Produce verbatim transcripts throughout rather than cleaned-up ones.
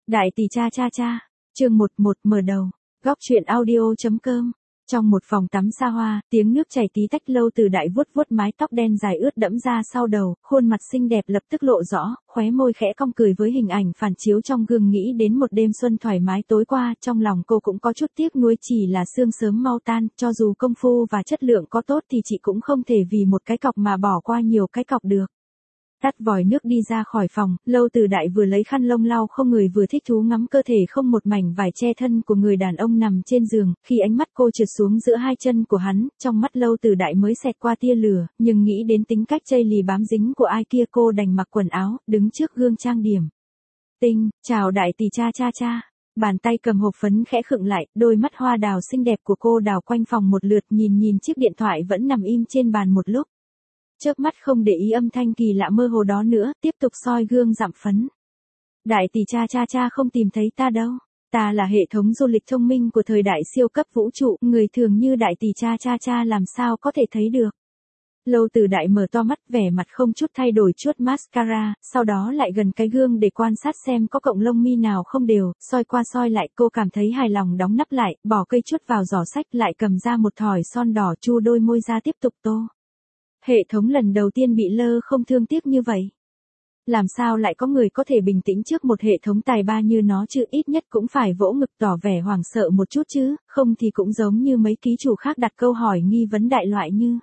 Đại tỷ cha cha cha, chương một một mở đầu, góc truyện audio.com. Trong một phòng tắm xa hoa, tiếng nước chảy tí tách. Lâu Từ Đại vuốt vuốt mái tóc đen dài ướt đẫm ra sau đầu, khuôn mặt xinh đẹp lập tức lộ rõ, khóe môi khẽ cong cười với hình ảnh phản chiếu trong gương. Nghĩ đến một đêm xuân thoải mái tối qua, trong lòng cô cũng có chút tiếc nuối, chỉ là sương sớm mau tan, cho dù công phu và chất lượng có tốt thì chị cũng không thể vì một cái cọc mà bỏ qua nhiều cái cọc được. Tắt vòi nước đi ra khỏi phòng, Lâu Từ Đại vừa lấy khăn lông lau không người vừa thích thú ngắm cơ thể không một mảnh vải che thân của người đàn ông nằm trên giường. Khi ánh mắt cô trượt xuống giữa hai chân của hắn, trong mắt Lâu Từ Đại mới xẹt qua tia lửa, nhưng nghĩ đến tính cách chây lì bám dính của ai kia, cô đành mặc quần áo, đứng trước gương trang điểm. Tinh, chào đại tỷ cha cha cha. Bàn tay cầm hộp phấn khẽ khựng lại, đôi mắt hoa đào xinh đẹp của cô đảo quanh phòng một lượt, nhìn nhìn chiếc điện thoại vẫn nằm im trên bàn một lúc. Chớp mắt không để ý âm thanh kỳ lạ mơ hồ đó nữa, tiếp tục soi gương dặm phấn. Đại tỷ cha cha cha không tìm thấy ta đâu. Ta là hệ thống du lịch thông minh của thời đại siêu cấp vũ trụ, người thường như đại tỷ cha cha cha làm sao có thể thấy được. Lâu Từ Đại mở to mắt, vẻ mặt không chút thay đổi, chuốt mascara, sau đó lại gần cái gương để quan sát xem có cọng lông mi nào không đều, soi qua soi lại, cô cảm thấy hài lòng đóng nắp lại, bỏ cây chuốt vào giỏ sách, lại cầm ra một thỏi son đỏ, chu đôi môi ra tiếp tục tô. Hệ thống lần đầu tiên bị lơ không thương tiếc như vậy. Làm sao lại có người có thể bình tĩnh trước một hệ thống tài ba như nó chứ, ít nhất cũng phải vỗ ngực tỏ vẻ hoảng sợ một chút chứ, không thì cũng giống như mấy ký chủ khác đặt câu hỏi nghi vấn đại loại như: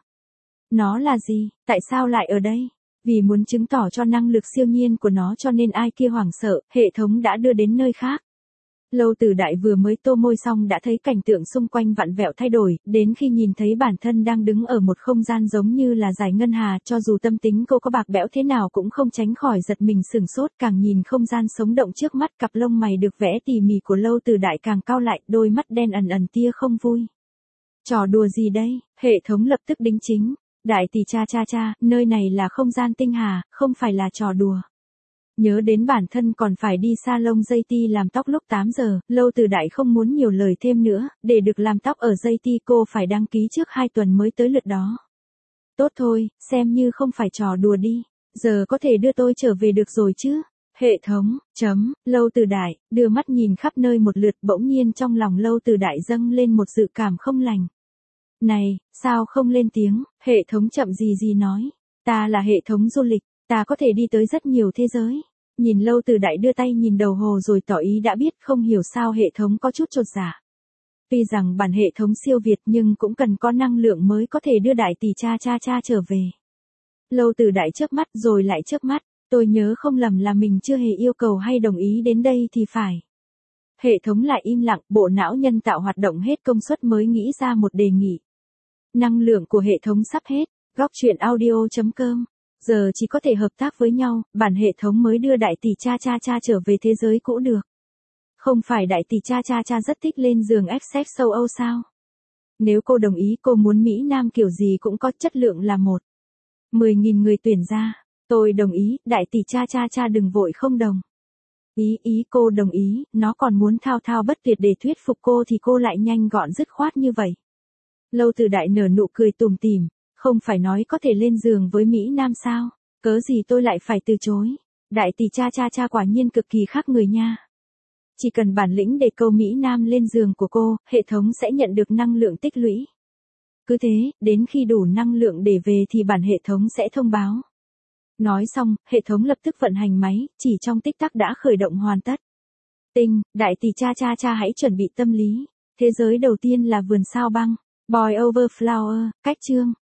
nó là gì, tại sao lại ở đây? Vì muốn chứng tỏ cho năng lực siêu nhiên của nó cho nên ai kia hoảng sợ, hệ thống đã đưa đến nơi khác. Lâu Từ Đại vừa mới tô môi xong đã thấy cảnh tượng xung quanh vặn vẹo thay đổi, đến khi nhìn thấy bản thân đang đứng ở một không gian giống như là dải ngân hà, cho dù tâm tính cô có bạc bẽo thế nào cũng không tránh khỏi giật mình sửng sốt, càng nhìn không gian sống động trước mắt, cặp lông mày được vẽ tỉ mỉ của Lâu Từ Đại càng cau lại, đôi mắt đen ẩn ẩn tia không vui. Trò đùa gì đây? Hệ thống lập tức đính chính. Đại tỷ cha cha cha, nơi này là không gian tinh hà, không phải là trò đùa. Nhớ đến bản thân còn phải đi salon dây ti làm tóc lúc tám giờ, Lâu Từ Đại không muốn nhiều lời thêm nữa, để được làm tóc ở dây ti cô phải đăng ký trước hai tuần mới tới lượt đó. Tốt thôi, xem như không phải trò đùa đi, giờ có thể đưa tôi trở về được rồi chứ. Hệ thống, chấm, Lâu Từ Đại, đưa mắt nhìn khắp nơi một lượt, bỗng nhiên trong lòng Lâu Từ Đại dâng lên một dự cảm không lành. Này, sao không lên tiếng? Hệ thống chậm gì gì nói. Ta là hệ thống du lịch. Ta có thể đi tới rất nhiều thế giới. Nhìn Lâu Từ Đại đưa tay nhìn đầu hồ rồi tỏ ý đã biết, không hiểu sao hệ thống có chút chột dạ. Tuy rằng bản hệ thống siêu việt nhưng cũng cần có năng lượng mới có thể đưa đại tỷ cha cha cha trở về. Lâu Từ Đại chớp mắt rồi lại chớp mắt, tôi nhớ không lầm là mình chưa hề yêu cầu hay đồng ý đến đây thì phải. Hệ thống lại im lặng, bộ não nhân tạo hoạt động hết công suất mới nghĩ ra một đề nghị. Năng lượng của hệ thống sắp hết, góc truyện audio.com. Giờ chỉ có thể hợp tác với nhau, bản hệ thống mới đưa đại tỷ cha cha cha trở về thế giới cũ được. Không phải đại tỷ cha cha cha rất thích lên giường ép sex châu Âu sao? Nếu cô đồng ý, cô muốn Mỹ Nam kiểu gì cũng có, chất lượng là một. mười nghìn người tuyển ra. Tôi đồng ý, đại tỷ cha cha cha đừng vội không đồng. Ý ý cô đồng ý, nó còn muốn thao thao bất tuyệt để thuyết phục cô thì cô lại nhanh gọn dứt khoát như vậy. Lâu Từ Đại nở nụ cười tủm tỉm. Không phải nói có thể lên giường với Mỹ Nam sao? Cớ gì tôi lại phải từ chối? Đại tỷ cha cha cha quả nhiên cực kỳ khác người nha. Chỉ cần bản lĩnh để câu Mỹ Nam lên giường của cô, hệ thống sẽ nhận được năng lượng tích lũy. Cứ thế, đến khi đủ năng lượng để về thì bản hệ thống sẽ thông báo. Nói xong, hệ thống lập tức vận hành máy, chỉ trong tích tắc đã khởi động hoàn tất. Tinh, đại tỷ cha cha cha hãy chuẩn bị tâm lý. Thế giới đầu tiên là vườn sao băng. Boy over flower, cách chương.